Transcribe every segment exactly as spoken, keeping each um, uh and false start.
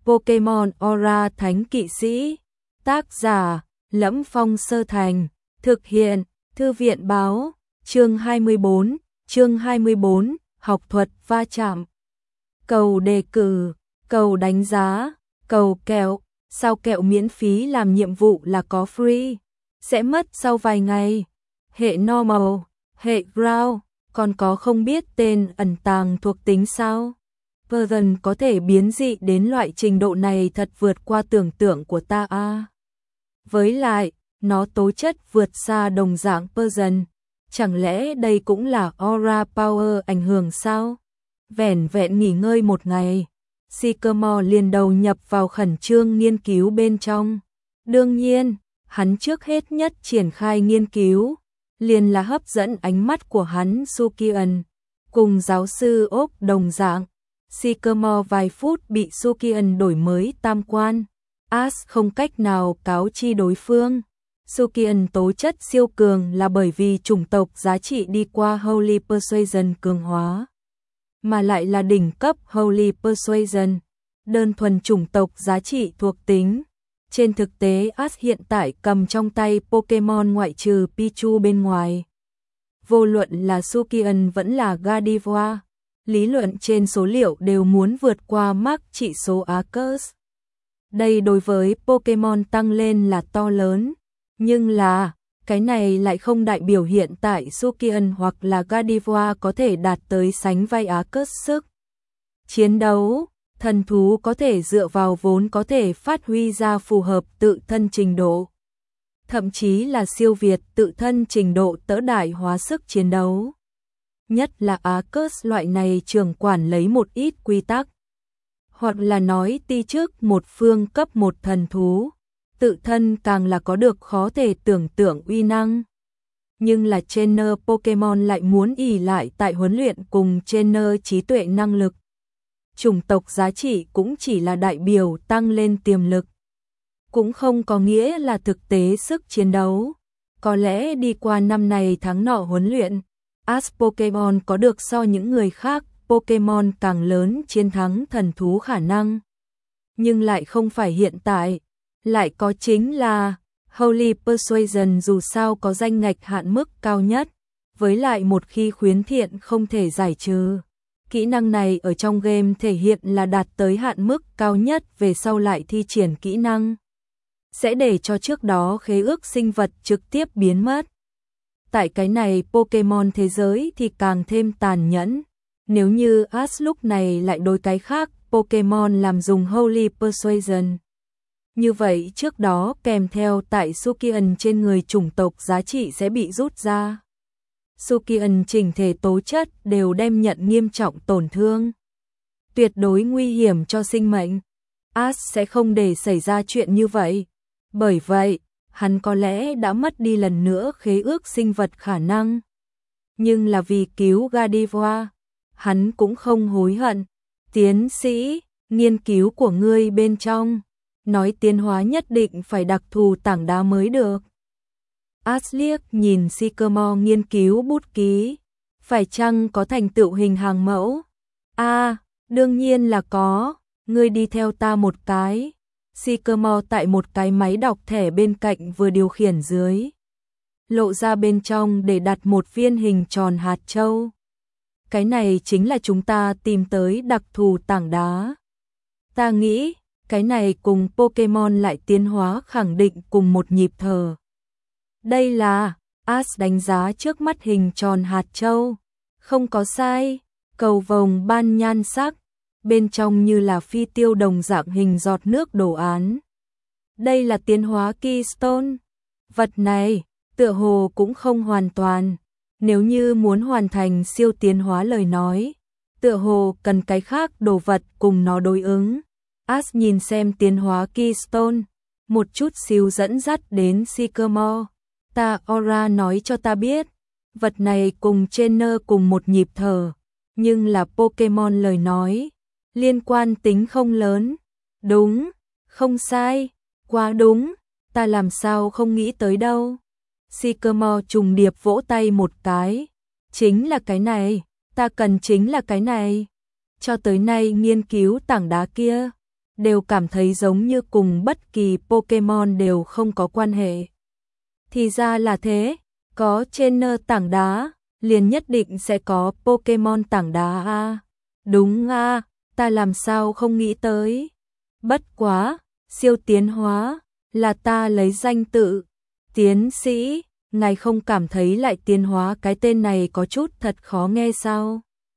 Pokemon Aura Thánh Kỵ Sĩ. Tác giả: Lẫm Phong Sơ Thành. Thực hiện: Thư viện báo. Chương hai mươi bốn, chương hai mươi bốn, học thuật va chạm. Cầu đề cử, cầu đánh giá, cầu kẹo. Sao kẹo miễn phí làm nhiệm vụ là có free, sẽ mất sau vài ngày. Hệ normal, hệ ground, còn có không biết tên ẩn tàng thuộc tính sao? Version có thể biến dị đến loại trình độ này thật vượt qua tưởng tượng của ta a. À. Với lại, nó tố chất vượt xa đồng dạng Version. Chẳng lẽ đây cũng là Aura Power ảnh hưởng sao? Vẻn vẹn nghỉ ngơi một ngày, Sycamore liền đầu nhập vào khẩn trương nghiên cứu bên trong. Đương nhiên, hắn trước hết nhất triển khai nghiên cứu, liền là hấp dẫn ánh mắt của hắn Sukian. Cùng giáo sư ốc đồng dạng, Sycamore vài phút bị Sukian đổi mới tam quan. Ash không cách nào cáo chi đối phương. Sukian tố chất siêu cường là bởi vì chủng tộc giá trị đi qua Holy Persuasion cường hóa, mà lại là đỉnh cấp Holy Persuasion, đơn thuần chủng tộc giá trị thuộc tính. Trên thực tế Ash hiện tại cầm trong tay Pokemon ngoại trừ Pichu bên ngoài. Vô luận là Sukian vẫn là Gardevoir, lý luận trên số liệu đều muốn vượt qua mác trị số Arceus. Đây đối với Pokemon tăng lên là to lớn, nhưng là, cái này lại không đại biểu hiện tại Sukian hoặc là Gardevoir có thể đạt tới sánh vai Arceus sức chiến đấu. Thần thú có thể dựa vào vốn có thể phát huy ra phù hợp tự thân trình độ, thậm chí là siêu việt tự thân trình độ tỡ đại hóa sức chiến đấu. Nhất là Arceus loại này trưởng quản lấy một ít quy tắc, hoặc là nói ti trước một phương cấp một thần thú, tự thân càng là có được khó thể tưởng tượng uy năng. Nhưng là trainer Pokemon lại muốn ỷ lại tại huấn luyện cùng trainer trí tuệ năng lực. Chủng tộc giá trị cũng chỉ là đại biểu tăng lên tiềm lực, cũng không có nghĩa là thực tế sức chiến đấu. Có lẽ đi qua năm này tháng nọ huấn luyện, Ash Pokemon có được so những người khác Pokemon càng lớn chiến thắng thần thú khả năng. Nhưng lại không phải hiện tại, lại có chính là Holy Persuasion dù sao có danh ngạch hạn mức cao nhất, với lại một khi khuyến thiện không thể giải trừ. Kỹ năng này ở trong game thể hiện là đạt tới hạn mức cao nhất, về sau lại thi triển kỹ năng sẽ để cho trước đó khế ước sinh vật trực tiếp biến mất. Tại cái này Pokemon thế giới thì càng thêm tàn nhẫn. Nếu như Ash lúc này lại đối cái khác Pokemon làm dùng Holy Persuasion, như vậy trước đó kèm theo tại Sukian trên người chủng tộc giá trị sẽ bị rút ra. Sukian chỉnh thể tố chất đều đem nhận nghiêm trọng tổn thương, tuyệt đối nguy hiểm cho sinh mệnh. Ash sẽ không để xảy ra chuyện như vậy, bởi vậy hắn có lẽ đã mất đi lần nữa khế ước sinh vật khả năng. Nhưng là vì cứu Gardevoir, hắn cũng không hối hận. Tiến sĩ, nghiên cứu của ngươi bên trong nói tiến hóa nhất định phải đặc thù tảng đá mới được. Ash liếc nhìn Sycamore nghiên cứu bút ký, phải chăng có thành tựu hình hàng mẫu? A, à, đương nhiên là có, ngươi đi theo ta một cái. Sycamore tại một cái máy đọc thẻ bên cạnh vừa điều khiển dưới, lộ ra bên trong để đặt một viên hình tròn hạt châu. Cái này chính là chúng ta tìm tới đặc thù tảng đá. Ta nghĩ, cái này cùng Pokemon lại tiến hóa khẳng định cùng một nhịp thở. Đây là, Ash đánh giá trước mắt hình tròn hạt châu. Không có sai, cầu vồng ban nhan sắc, bên trong như là phi tiêu đồng dạng hình giọt nước đồ án. Đây là tiến hóa Keystone. Vật này, tựa hồ cũng không hoàn toàn. Nếu như muốn hoàn thành siêu tiến hóa lời nói, tựa hồ cần cái khác đồ vật cùng nó đối ứng. Ash nhìn xem tiến hóa Keystone, một chút xíu dẫn dắt đến Sycamore. Ta Aura nói cho ta biết, vật này cùng trainer cùng một nhịp thở, nhưng là Pokemon lời nói, liên quan tính không lớn. Đúng, không sai, quá đúng, ta làm sao không nghĩ tới đâu. Sycamore trùng điệp vỗ tay một cái, chính là cái này, ta cần chính là cái này. Cho tới nay nghiên cứu tảng đá kia, đều cảm thấy giống như cùng bất kỳ Pokemon đều không có quan hệ. Thì ra là thế, có trainer tảng đá, liền nhất định sẽ có Pokemon tảng đá a. À. Đúng a, à, ta làm sao không nghĩ tới. Bất quá, siêu tiến hóa, là ta lấy danh tự. Tiến sĩ, ngài không cảm thấy lại tiến hóa cái tên này có chút thật khó nghe sao?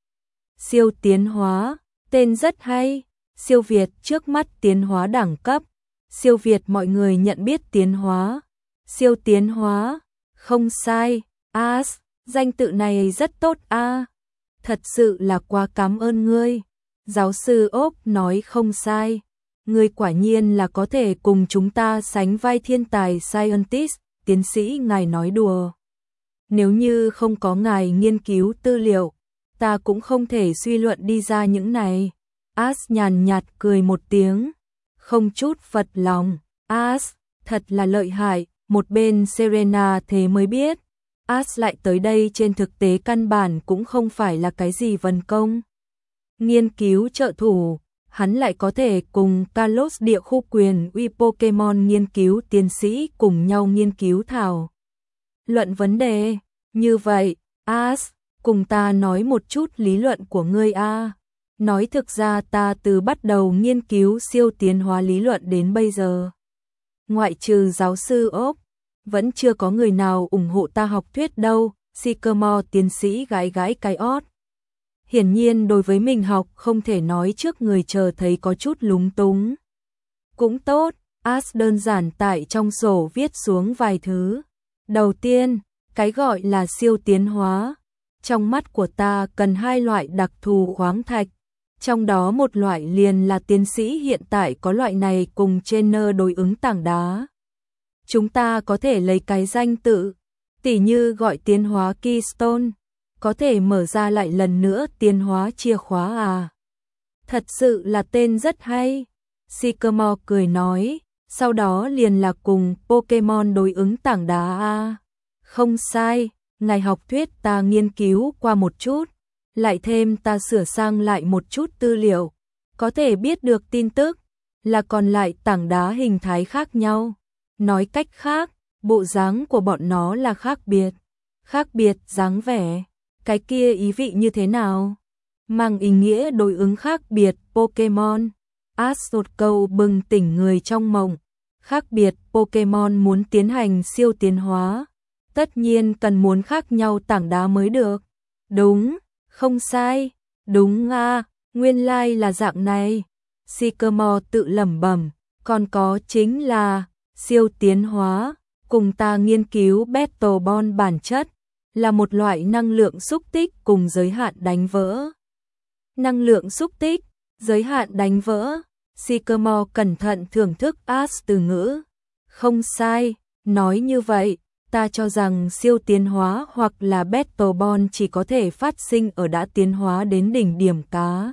Siêu tiến hóa, tên rất hay. Siêu Việt trước mắt tiến hóa đẳng cấp. Siêu Việt mọi người nhận biết tiến hóa. Siêu tiến hóa, không sai. As, danh tự này rất tốt a. À. Thật sự là quá cảm ơn ngươi. Giáo sư Ốc nói không sai. Ngươi quả nhiên là có thể cùng chúng ta sánh vai thiên tài scientist, tiến sĩ ngài nói đùa. Nếu như không có ngài nghiên cứu tư liệu, ta cũng không thể suy luận đi ra những này. As nhàn nhạt cười một tiếng, không chút phật lòng. As, thật là lợi hại, một bên Serena thế mới biết. As lại tới đây trên thực tế căn bản cũng không phải là cái gì vần công. Nghiên cứu trợ thủ, hắn lại có thể cùng Carlos địa khu quyền uy Pokemon nghiên cứu tiến sĩ cùng nhau nghiên cứu thảo luận vấn đề. Như vậy, As, cùng ta nói một chút lý luận của ngươi a. Nói thực ra ta từ bắt đầu nghiên cứu siêu tiến hóa lý luận đến bây giờ, ngoại trừ giáo sư Ốc, vẫn chưa có người nào ủng hộ ta học thuyết đâu. Sycamore tiến sĩ gãi gãi cái ót. Hiển nhiên đối với mình học không thể nói trước người chờ thấy có chút lúng túng. Cũng tốt, As đơn giản tại trong sổ viết xuống vài thứ. Đầu tiên, cái gọi là siêu tiến hóa. Trong mắt của ta cần hai loại đặc thù khoáng thạch. Trong đó một loại liền là tiến sĩ hiện tại có loại này cùng trainer đối ứng tảng đá. Chúng ta có thể lấy cái danh tự, tỉ như gọi tiến hóa Keystone, có thể mở ra lại lần nữa tiến hóa chìa khóa à. Thật sự là tên rất hay. Sycamore cười nói, sau đó liền là cùng Pokemon đối ứng tảng đá à. Không sai, ngài học thuyết ta nghiên cứu qua một chút, lại thêm ta sửa sang lại một chút tư liệu, có thể biết được tin tức, là còn lại tảng đá hình thái khác nhau. Nói cách khác, bộ dáng của bọn nó là khác biệt. Khác biệt dáng vẻ, cái kia ý vị như thế nào? Mang ý nghĩa đối ứng khác biệt Pokemon. As một câu bừng tỉnh người trong mộng. Khác biệt Pokemon muốn tiến hành siêu tiến hóa, tất nhiên cần muốn khác nhau tảng đá mới được. Đúng, không sai, đúng a, à, nguyên lai like là dạng này. Sycamore tự lẩm bẩm, còn có chính là siêu tiến hóa, cùng ta nghiên cứu Battle Ball bản chất, là một loại năng lượng xúc tích cùng giới hạn đánh vỡ. Năng lượng xúc tích, giới hạn đánh vỡ. Sycamore cẩn thận thưởng thức As từ ngữ. Không sai, nói như vậy, ta cho rằng siêu tiến hóa hoặc là Battle Ball chỉ có thể phát sinh ở đã tiến hóa đến đỉnh điểm cá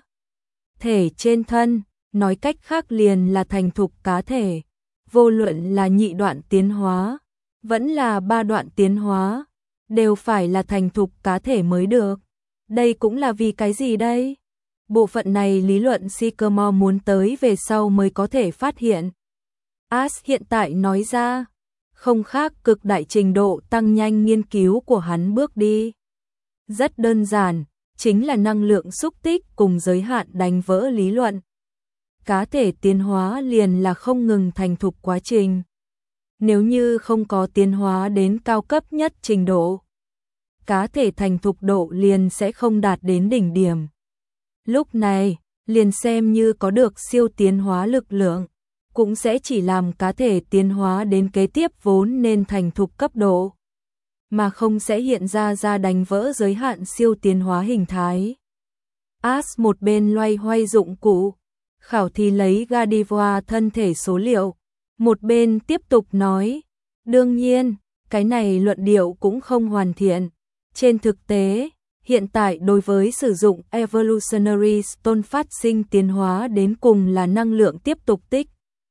thể trên thân, nói cách khác liền là thành thục cá thể. Vô luận là nhị đoạn tiến hóa, vẫn là ba đoạn tiến hóa, đều phải là thành thục cá thể mới được. Đây cũng là vì cái gì đây? Bộ phận này lý luận Sycamore muốn tới về sau mới có thể phát hiện. As hiện tại nói ra, không khác cực đại trình độ tăng nhanh nghiên cứu của hắn bước đi. Rất đơn giản, chính là năng lượng xúc tích cùng giới hạn đánh vỡ lý luận. Cá thể tiến hóa liền là không ngừng thành thục quá trình. Nếu như không có tiến hóa đến cao cấp nhất trình độ, cá thể thành thục độ liền sẽ không đạt đến đỉnh điểm. Lúc này, liền xem như có được siêu tiến hóa lực lượng, cũng sẽ chỉ làm cá thể tiến hóa đến kế tiếp vốn nên thành thục cấp độ, mà không sẽ hiện ra ra đánh vỡ giới hạn siêu tiến hóa hình thái. As một bên loay hoay dụng cụ, khảo thí lấy Gardevoir thân thể số liệu, một bên tiếp tục nói, đương nhiên, cái này luận điệu cũng không hoàn thiện. Trên thực tế, hiện tại đối với sử dụng Evolutionary Stone phát sinh tiến hóa đến cùng là năng lượng tiếp tục tích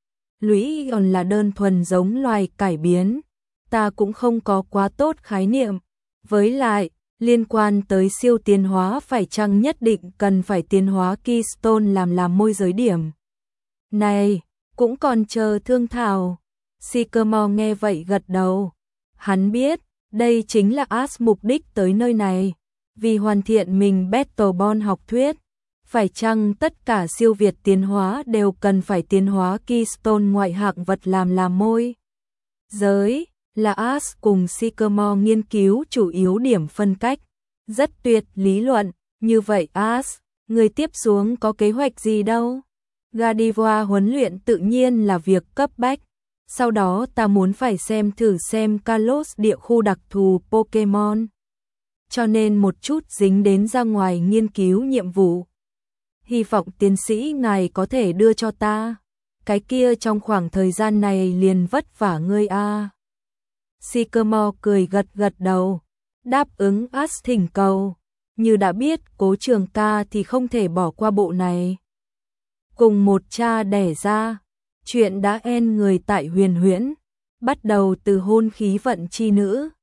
lũy còn là đơn thuần giống loài cải biến, ta cũng không có quá tốt khái niệm. Với lại, liên quan tới siêu tiến hóa phải chăng nhất định cần phải tiến hóa Keystone làm làm môi giới điểm. Này, cũng còn chờ thương thảo. Sycamore nghe vậy gật đầu. Hắn biết, đây chính là Ash mục đích tới nơi này, vì hoàn thiện mình Battleborn học thuyết. Phải chăng tất cả siêu việt tiến hóa đều cần phải tiến hóa Keystone ngoại hạng vật làm làm môi? Giới, là Ash cùng Sycamore nghiên cứu chủ yếu điểm phân cách. Rất tuyệt lý luận, như vậy Ash, người tiếp xuống có kế hoạch gì đâu? Gardevoir huấn luyện tự nhiên là việc cấp bách. Sau đó ta muốn phải xem thử xem Kalos địa khu đặc thù Pokemon. Cho nên một chút dính đến ra ngoài nghiên cứu nhiệm vụ. Hy vọng tiến sĩ ngài có thể đưa cho ta. Cái kia trong khoảng thời gian này liền vất vả ngươi a. À. Sycamore cười gật gật đầu, đáp ứng Ash thỉnh cầu. Như đã biết Cố Trường ca thì không thể bỏ qua bộ này. Cùng một cha đẻ ra, chuyện đã en người tại Huyền Huyễn, bắt đầu từ hôn khí vận chi nữ.